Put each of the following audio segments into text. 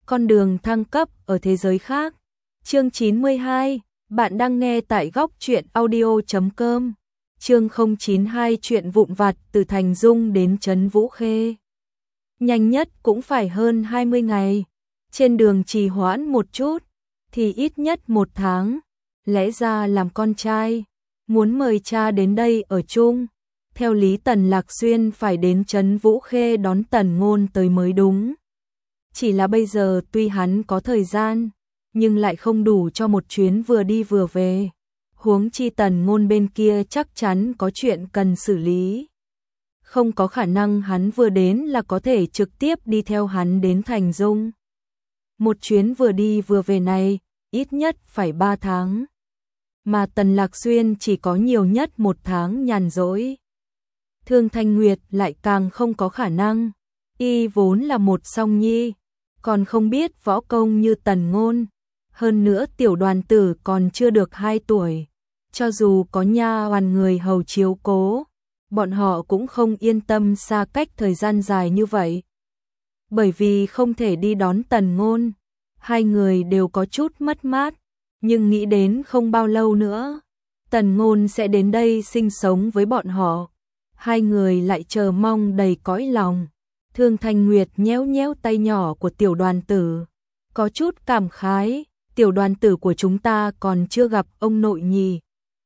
Con đường thăng cấp ở thế giới khác. Chương 92, bạn đang nghe tại góc truyện audio.com. Chương 092 chuyện vụn vặt từ Thành Dung đến Trấn Vũ Khê. Nhanh nhất cũng phải hơn 20 ngày. Trên đường trì hoãn một chút thì ít nhất 1 tháng. Lẽ ra làm con trai, muốn mời cha đến đây ở chung. Theo lý Tần Lạc Xuyên phải đến Trấn Vũ Khê đón Tần Ngôn tới mới đúng. Chỉ là bây giờ tuy hắn có thời gian, nhưng lại không đủ cho một chuyến vừa đi vừa về. Huống chi Tần Ngôn bên kia chắc chắn có chuyện cần xử lý. Không có khả năng hắn vừa đến là có thể trực tiếp đi theo hắn đến Thành Dung. Một chuyến vừa đi vừa về này, ít nhất phải 3 tháng. Mà Tần Lạc Xuyên chỉ có nhiều nhất 1 tháng nhàn rỗi. Thương Thanh Nguyệt lại càng không có khả năng. Y vốn là một song nhi, còn không biết võ công như Tần Ngôn. Hơn nữa tiểu đoàn tử còn chưa được 2 tuổi. Cho dù có nha hoàn người hầu chiếu cố, bọn họ cũng không yên tâm xa cách thời gian dài như vậy. Bởi vì không thể đi đón Tần Ngôn, hai người đều có chút mất mát. Nhưng nghĩ đến không bao lâu nữa, Tần Ngôn sẽ đến đây sinh sống với bọn họ. Hai người lại chờ mong đầy cõi lòng. Thương Thanh Nguyệt nhéo nhéo tay nhỏ của tiểu đoàn tử, có chút cảm khái, tiểu đoàn tử của chúng ta còn chưa gặp ông nội nhỉ.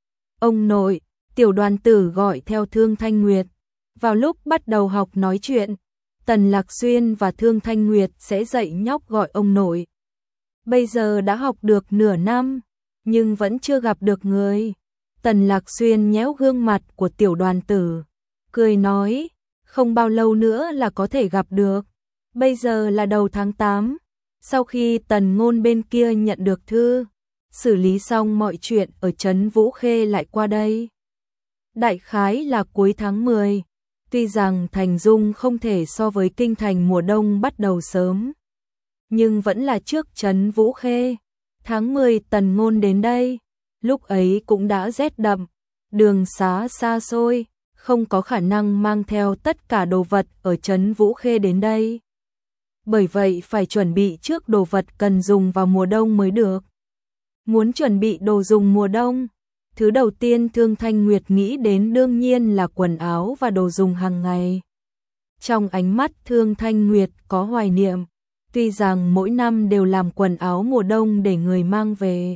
Ông nội, tiểu đoàn tử gọi theo Thương Thanh Nguyệt. Vào lúc bắt đầu học nói chuyện, Tần Lạc Xuyên và Thương Thanh Nguyệt sẽ dạy nhóc gọi ông nội. Bây giờ đã học được nửa năm, nhưng vẫn chưa gặp được người. Tần Lạc Xuyên nhéo gương mặt của tiểu đoàn tử, cười nói, không bao lâu nữa là có thể gặp được. Bây giờ là đầu tháng 8, sau khi Tần Ngôn bên kia nhận được thư, xử lý xong mọi chuyện ở Trấn Vũ Khê lại qua đây. Đại khái là cuối tháng 10, tuy rằng Thành Dung không thể so với kinh thành mùa đông bắt đầu sớm, nhưng vẫn là trước Trấn Vũ Khê. Tháng 10 Tần Ngôn đến đây, lúc ấy cũng đã rét đậm, đường xá xa xôi, không có khả năng mang theo tất cả đồ vật ở Trấn Vũ Khê đến đây. Bởi vậy phải chuẩn bị trước đồ vật cần dùng vào mùa đông mới được. Muốn chuẩn bị đồ dùng mùa đông, thứ đầu tiên Thương Thanh Nguyệt nghĩ đến đương nhiên là quần áo và đồ dùng hàng ngày. Trong ánh mắt Thương Thanh Nguyệt có hoài niệm, tuy rằng mỗi năm đều làm quần áo mùa đông để người mang về,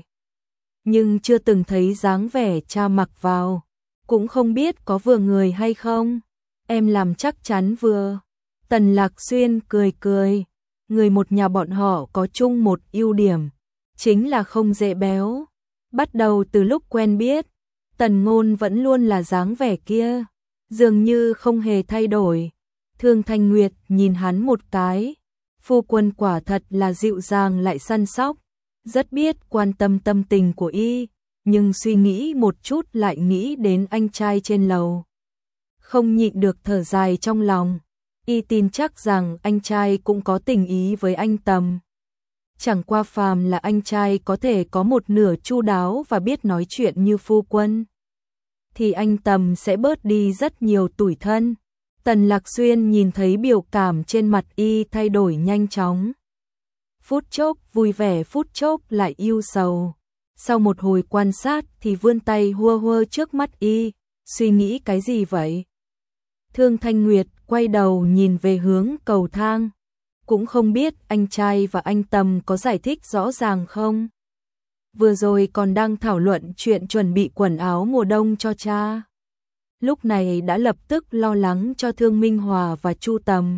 nhưng chưa từng thấy dáng vẻ cha mặc vào, cũng không biết có vừa người hay không. Em làm chắc chắn vừa. Tần Lạc Xuyên cười cười, người một nhà bọn họ có chung một ưu điểm, chính là không dễ béo. Bắt đầu từ lúc quen biết, Tần Ngôn vẫn luôn là dáng vẻ kia, dường như không hề thay đổi. Thương Thanh Nguyệt nhìn hắn một cái, phu quân quả thật là dịu dàng lại săn sóc, rất biết quan tâm tâm tình của y, nhưng suy nghĩ một chút lại nghĩ đến anh trai trên lầu. Không nhịn được thở dài trong lòng, y tin chắc rằng anh trai cũng có tình ý với anh Tầm. Chẳng qua phàm là anh trai có thể có một nửa chu đáo và biết nói chuyện như phu quân, thì anh Tầm sẽ bớt đi rất nhiều tủi thân. Tần Lạc Xuyên nhìn thấy biểu cảm trên mặt y thay đổi nhanh chóng. Phút chốc vui vẻ, phút chốc lại ưu sầu. Sau một hồi quan sát thì vươn tay hua hua trước mắt y, suy nghĩ cái gì vậy? Thương Thanh Nguyệt quay đầu nhìn về hướng cầu thang, cũng không biết anh trai và anh Tầm có giải thích rõ ràng không? Vừa rồi còn đang thảo luận chuyện chuẩn bị quần áo mùa đông cho cha, lúc này đã lập tức lo lắng cho Thương Minh Hòa và Chu Tầm.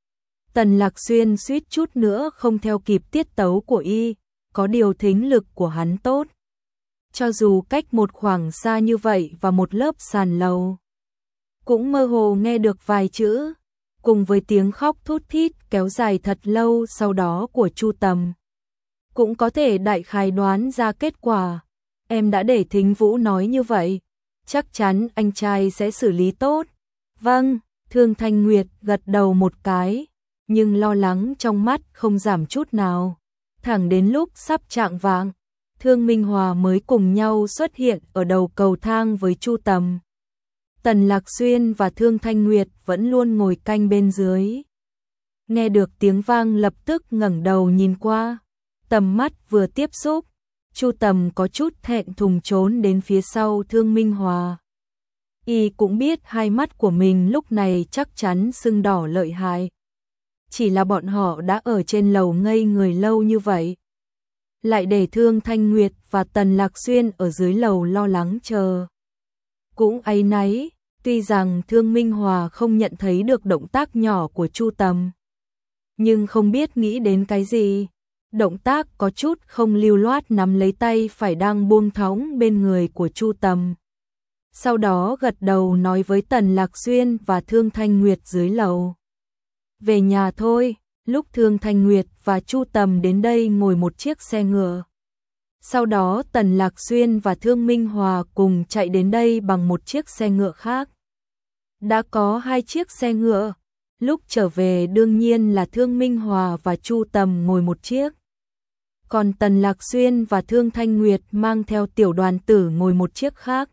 Tần Lạc Xuyên suýt chút nữa không theo kịp tiết tấu của y, có điều thính lực của hắn tốt. Cho dù cách một khoảng xa như vậy và một lớp sàn lầu, cũng mơ hồ nghe được vài chữ, cùng với tiếng khóc thút thít kéo dài thật lâu sau đó của Chu Tầm. Cũng có thể đại khái đoán ra kết quả. Em đã để Thính Vũ nói như vậy, chắc chắn anh trai sẽ xử lý tốt. Vâng, Thương Thanh Nguyệt gật đầu một cái, nhưng lo lắng trong mắt không giảm chút nào. Thẳng đến lúc sắp chạng vạng, Thương Minh Hòa mới cùng nhau xuất hiện ở đầu cầu thang với Chu Tầm. Tần Lạc Xuyên và Thương Thanh Nguyệt vẫn luôn ngồi canh bên dưới. Nghe được tiếng vang lập tức ngẩng đầu nhìn qua, tầm mắt vừa tiếp xúc, Chu Tầm có chút thẹn thùng trốn đến phía sau Thương Minh Hòa. Y cũng biết hai mắt của mình lúc này chắc chắn sưng đỏ lợi hại. Chỉ là bọn họ đã ở trên lầu ngây người lâu như vậy, lại để Thương Thanh Nguyệt và Tần Lạc Xuyên ở dưới lầu lo lắng chờ. Cũng áy náy, tuy rằng Thương Minh Hòa không nhận thấy được động tác nhỏ của Chu Tầm, nhưng không biết nghĩ đến cái gì, động tác có chút không lưu loát nắm lấy tay phải đang buông thõng bên người của Chu Tầm. Sau đó gật đầu nói với Tần Lạc Xuyên và Thương Thanh Nguyệt dưới lầu. Về nhà thôi. Lúc Thương Thanh Nguyệt và Chu Tầm đến đây ngồi một chiếc xe ngựa. Sau đó Tần Lạc Xuyên và Thương Minh Hòa cùng chạy đến đây bằng một chiếc xe ngựa khác. Đã có hai chiếc xe ngựa. Lúc trở về đương nhiên là Thương Minh Hòa và Chu Tầm ngồi một chiếc. Còn Tần Lạc Xuyên và Thương Thanh Nguyệt mang theo tiểu đoàn tử ngồi một chiếc khác.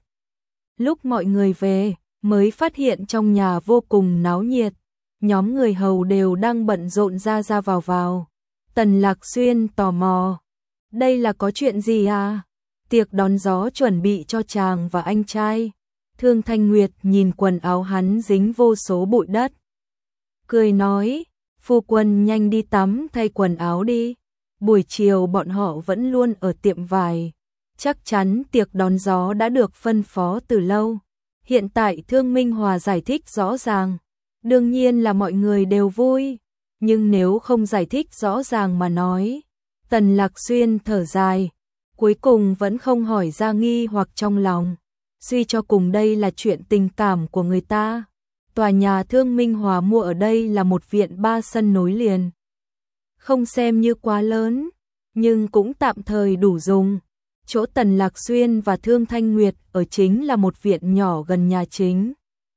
Lúc mọi người về, mới phát hiện trong nhà vô cùng náo nhiệt. Nhóm người hầu đều đang bận rộn ra ra vào. Tần Lạc Xuyên tò mò. Đây là có chuyện gì à? Tiệc đón gió chuẩn bị cho chàng và anh trai. Thương Thanh Nguyệt nhìn quần áo hắn dính vô số bụi đất. Cười nói, phu quân nhanh đi tắm thay quần áo đi. Buổi chiều bọn họ vẫn luôn ở tiệm vải. Chắc chắn tiệc đón gió đã được phân phó từ lâu. Hiện tại Thương Minh Hòa giải thích rõ ràng. Đương nhiên là mọi người đều vui. Nhưng nếu không giải thích rõ ràng mà nói. Tần Lạc Xuyên thở dài. Cuối cùng vẫn không hỏi ra nghi hoặc trong lòng. Suy cho cùng đây là chuyện tình cảm của người ta. Tòa nhà Thương Minh Hòa mua ở đây là một viện 3 sân nối liền. Không xem như quá lớn, nhưng cũng tạm thời đủ dùng. Chỗ Tần Lạc Xuyên và Thương Thanh Nguyệt ở chính là một viện nhỏ gần nhà chính.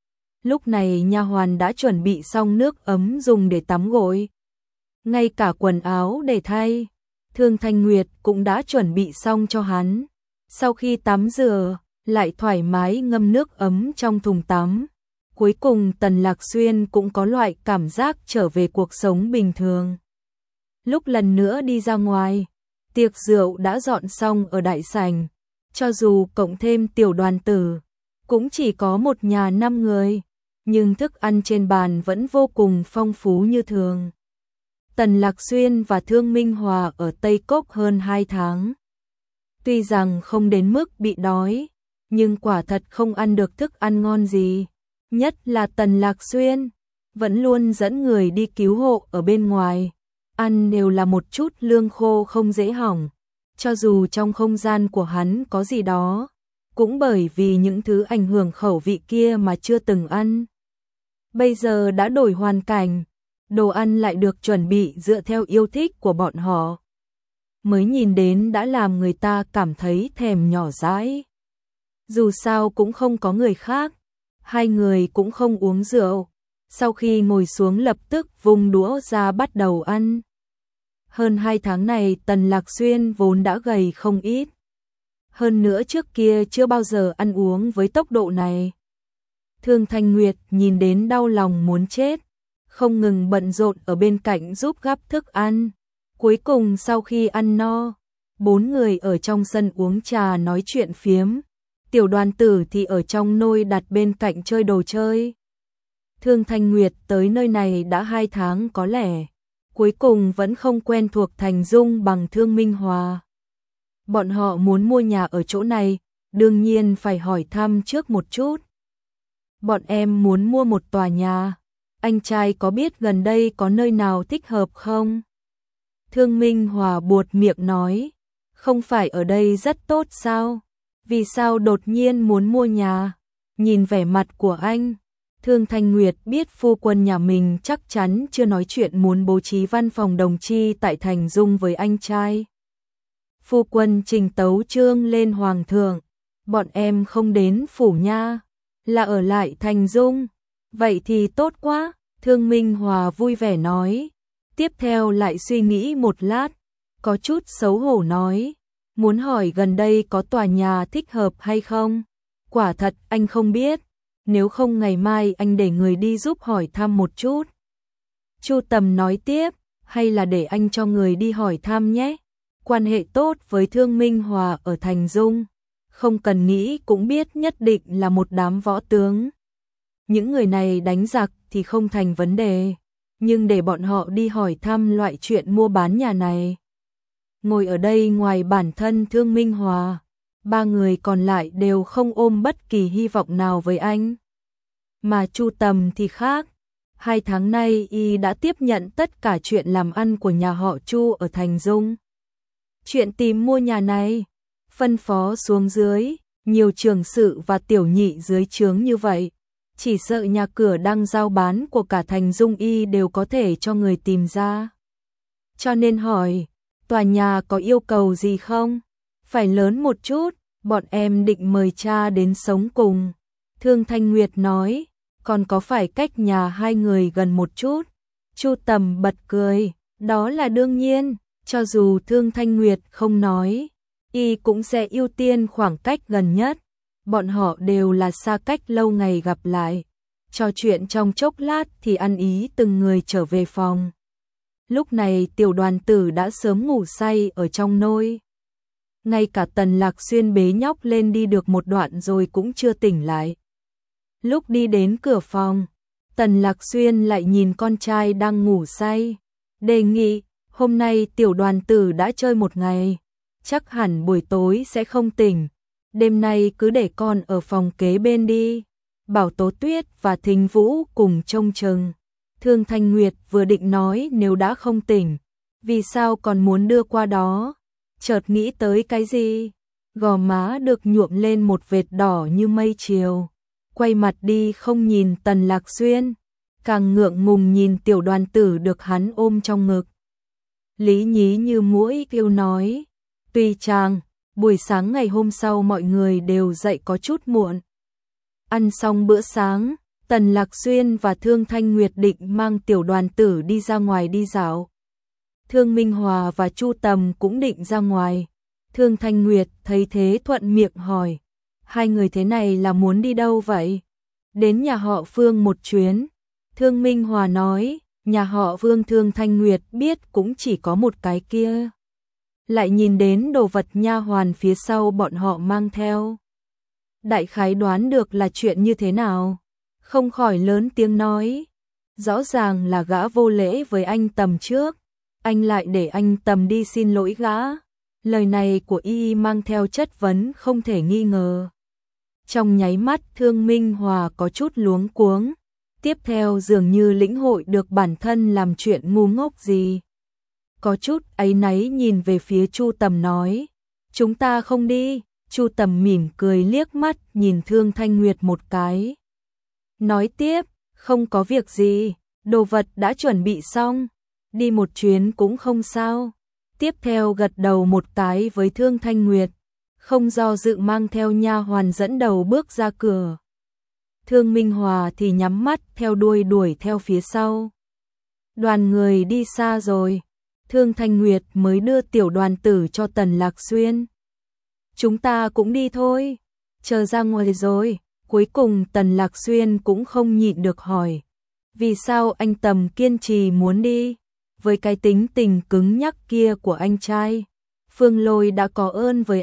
Lúc này nha hoàn đã chuẩn bị xong nước ấm dùng để tắm gội. Ngay cả quần áo để thay, Thương Thanh Nguyệt cũng đã chuẩn bị xong cho hắn. Sau khi tắm rửa, lại thoải mái ngâm nước ấm trong thùng tắm. Cuối cùng Tần Lạc Xuyên cũng có loại cảm giác trở về cuộc sống bình thường. Lúc lần nữa đi ra ngoài, tiệc rượu đã dọn xong ở đại sảnh. Cho dù cộng thêm tiểu đoàn tử, cũng chỉ có một nhà 5 người. Nhưng thức ăn trên bàn vẫn vô cùng phong phú như thường. Tần Lạc Xuyên và Thương Minh Hòa ở Tây Cốc hơn 2 tháng. Tuy rằng không đến mức bị đói, nhưng quả thật không ăn được thức ăn ngon gì. Nhất là Tần Lạc Xuyên, vẫn luôn dẫn người đi cứu hộ ở bên ngoài. Ăn đều là một chút lương khô không dễ hỏng. Cho dù trong không gian của hắn có gì đó, cũng bởi vì những thứ ảnh hưởng khẩu vị kia mà chưa từng ăn. Bây giờ đã đổi hoàn cảnh, đồ ăn lại được chuẩn bị dựa theo yêu thích của bọn họ. Mới nhìn đến đã làm người ta cảm thấy thèm nhỏ dãi. Dù sao cũng không có người khác, hai người cũng không uống rượu. Sau khi ngồi xuống lập tức vung đũa ra bắt đầu ăn. Hơn 2 tháng này Tần Lạc Xuyên vốn đã gầy không ít. Hơn nữa trước kia chưa bao giờ ăn uống với tốc độ này. Thương Thanh Nguyệt nhìn đến đau lòng muốn chết, không ngừng bận rộn ở bên cạnh giúp gắp thức ăn. Cuối cùng sau khi ăn no, 4 người ở trong sân uống trà nói chuyện phiếm. Tiểu đoàn tử thì ở trong nôi đặt bên cạnh chơi đồ chơi. Thương Thanh Nguyệt tới nơi này đã 2 tháng có lẽ, cuối cùng vẫn không quen thuộc Thành Dung bằng Thương Minh Hòa. Bọn họ muốn mua nhà ở chỗ này, đương nhiên phải hỏi thăm trước một chút. Bọn em muốn mua một tòa nhà, anh trai có biết gần đây có nơi nào thích hợp không? Thương Minh Hòa buột miệng nói, không phải ở đây rất tốt sao? Vì sao đột nhiên muốn mua nhà? Nhìn vẻ mặt của anh, Thương Thanh Nguyệt biết phu quân nhà mình chắc chắn chưa nói chuyện muốn bố trí văn phòng đồng chi tại Thành Dung với anh trai. Phu quân trình tấu chương lên hoàng thượng, bọn em không đến phủ nha, là ở lại Thành Dung. Vậy thì tốt quá, Thương Minh Hòa vui vẻ nói. Tiếp theo lại suy nghĩ một lát, có chút xấu hổ nói, muốn hỏi gần đây có tòa nhà thích hợp hay không? Quả thật anh không biết, nếu không ngày mai anh để người đi giúp hỏi thăm một chút. Chu Tầm nói tiếp, hay là để anh cho người đi hỏi thăm nhé. Quan hệ tốt với Thương Minh Hòa ở Thành Dung, không cần nghĩ cũng biết nhất định là một đám võ tướng. Những người này đánh giặc thì không thành vấn đề, nhưng để bọn họ đi hỏi thăm loại chuyện mua bán nhà này. Ngồi ở đây ngoài bản thân Thương Minh Hòa, ba người còn lại đều không ôm bất kỳ hy vọng nào với anh. Mà Chu Tầm thì khác. 2 tháng nay y đã tiếp nhận tất cả chuyện làm ăn của nhà họ Chu ở Thành Dung. Chuyện tìm mua nhà này, phân phó xuống dưới, nhiều trưởng sự và tiểu nhị dưới trướng như vậy. Chỉ sợ nhà cửa đang giao bán của cả Thành Dung y đều có thể cho người tìm ra. Cho nên hỏi, tòa nhà có yêu cầu gì không? Phải lớn một chút, bọn em định mời cha đến sống cùng. Thương Thanh Nguyệt nói, còn có phải cách nhà hai người gần một chút? Chu Tầm bật cười, đó là đương nhiên, cho dù Thương Thanh Nguyệt không nói, y cũng sẽ ưu tiên khoảng cách gần nhất. Bọn họ đều là xa cách lâu ngày gặp lại. Trò chuyện trong chốc lát thì ăn ý từng người trở về phòng. Lúc này Tiểu Đoàn Tử đã sớm ngủ say ở trong nôi. Ngay cả Tần Lạc Xuyên bế nhóc lên đi được một đoạn rồi cũng chưa tỉnh lại. Lúc đi đến cửa phòng, Tần Lạc Xuyên lại nhìn con trai đang ngủ say. Đề nghị, hôm nay Tiểu Đoàn Tử đã chơi một ngày, chắc hẳn buổi tối sẽ không tỉnh. Đêm nay cứ để con ở phòng kế bên đi, bảo Tố Tuyết và Thính Vũ cùng trông chừng. Thương Thanh Nguyệt vừa định nói nếu đã không tỉnh, vì sao còn muốn đưa qua đó, chợt nghĩ tới cái gì, gò má được nhuộm lên một vệt đỏ như mây chiều, quay mặt đi không nhìn Tần Lạc Xuyên, càng ngượng ngùng nhìn Tiểu Đoàn Tử được hắn ôm trong ngực. Lý Nhí như muỗi kêu nói, tùy chàng. Buổi sáng ngày hôm sau mọi người đều dậy có chút muộn. Ăn xong bữa sáng, Tần Lạc Xuyên và Thương Thanh Nguyệt định mang Tiểu Đoàn Tử đi ra ngoài đi dạo. Thương Minh Hòa và Chu Tầm cũng định ra ngoài. Thương Thanh Nguyệt thấy thế thuận miệng hỏi, hai người thế này là muốn đi đâu vậy? Đến nhà họ Phương một chuyến. Thương Minh Hòa nói, nhà họ Phương. Thương Thanh Nguyệt biết cũng chỉ có một cái kia. Lại nhìn đến đồ vật nha hoàn phía sau bọn họ mang theo. Đại khái đoán được là chuyện như thế nào, không khỏi lớn tiếng nói. Rõ ràng là gã vô lễ với anh Tầm trước, anh lại để anh Tầm đi xin lỗi gã. Lời này của y mang theo chất vấn không thể nghi ngờ. Trong nháy mắt Thương Minh Hòa có chút luống cuống, tiếp theo dường như lĩnh hội được bản thân làm chuyện ngu ngốc gì. Có chút áy náy nhìn về phía Chu Tầm nói, chúng ta không đi. Chu Tầm mỉm cười liếc mắt nhìn Thương Thanh Nguyệt một cái. Nói tiếp, không có việc gì, đồ vật đã chuẩn bị xong, đi một chuyến cũng không sao. Tiếp theo gật đầu một cái với Thương Thanh Nguyệt, không do dự mang theo nha hoàn dẫn đầu bước ra cửa. Thương Minh Hòa thì nhắm mắt theo đuổi theo phía sau. Đoàn người đi xa rồi, Thương Thanh Nguyệt mới đưa Tiểu Đoàn Tử cho Tần Lạc Xuyên. Chúng ta cũng đi thôi, chờ ra ngoài rồi. Cuối cùng Tần Lạc Xuyên cũng không nhịn được hỏi, vì sao anh Tầm kiên trì muốn đi? Với cái tính tình cứng nhắc kia của anh trai, Phương Lôi đã có ơn với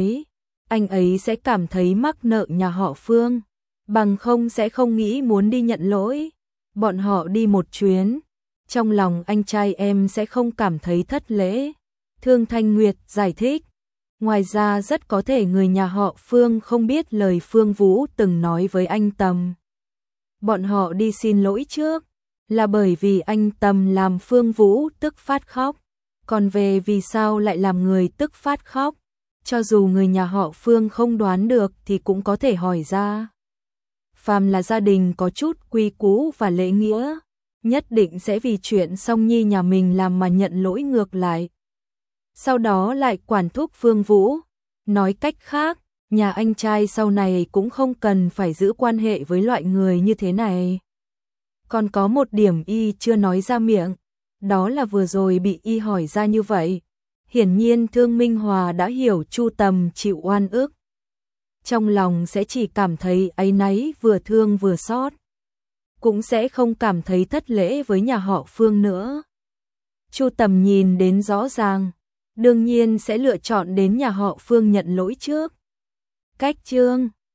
anh ấy sẽ cảm thấy mắc nợ nhà họ Phương, bằng không sẽ không nghĩ muốn đi nhận lỗi. Bọn họ đi một chuyến, trong lòng anh trai em sẽ không cảm thấy thất lễ. Thương Thanh Nguyệt giải thích, ngoài ra rất có thể người nhà họ Phương không biết lời Phương Vũ từng nói với anh Tầm. Bọn họ đi xin lỗi trước là bởi vì anh Tầm làm Phương Vũ tức phát khóc. Còn về vì sao lại làm người tức phát khóc, cho dù người nhà họ Phương không đoán được thì cũng có thể hỏi ra. Phàm là gia đình có chút quy củ và lễ nghĩa, nhất định sẽ vì chuyện Song Nhi nhà mình làm mà nhận lỗi ngược lại. Sau đó lại quản thúc Phương Vũ. Nói cách khác, nhà anh trai sau này cũng không cần phải giữ quan hệ với loại người như thế này. Còn có một điểm y chưa nói ra miệng, đó là vừa rồi bị y hỏi ra như vậy. Hiển nhiên Thương Minh Hòa đã hiểu Chu Tầm chịu oan ức. Trong lòng sẽ chỉ cảm thấy áy náy, vừa thương vừa xót. cũng sẽ không cảm thấy thất lễ với nhà họ Phương nữa. Chu Tầm nhìn đến rõ ràng, đương nhiên sẽ lựa chọn đến nhà họ Phương nhận lỗi trước. Cách Trương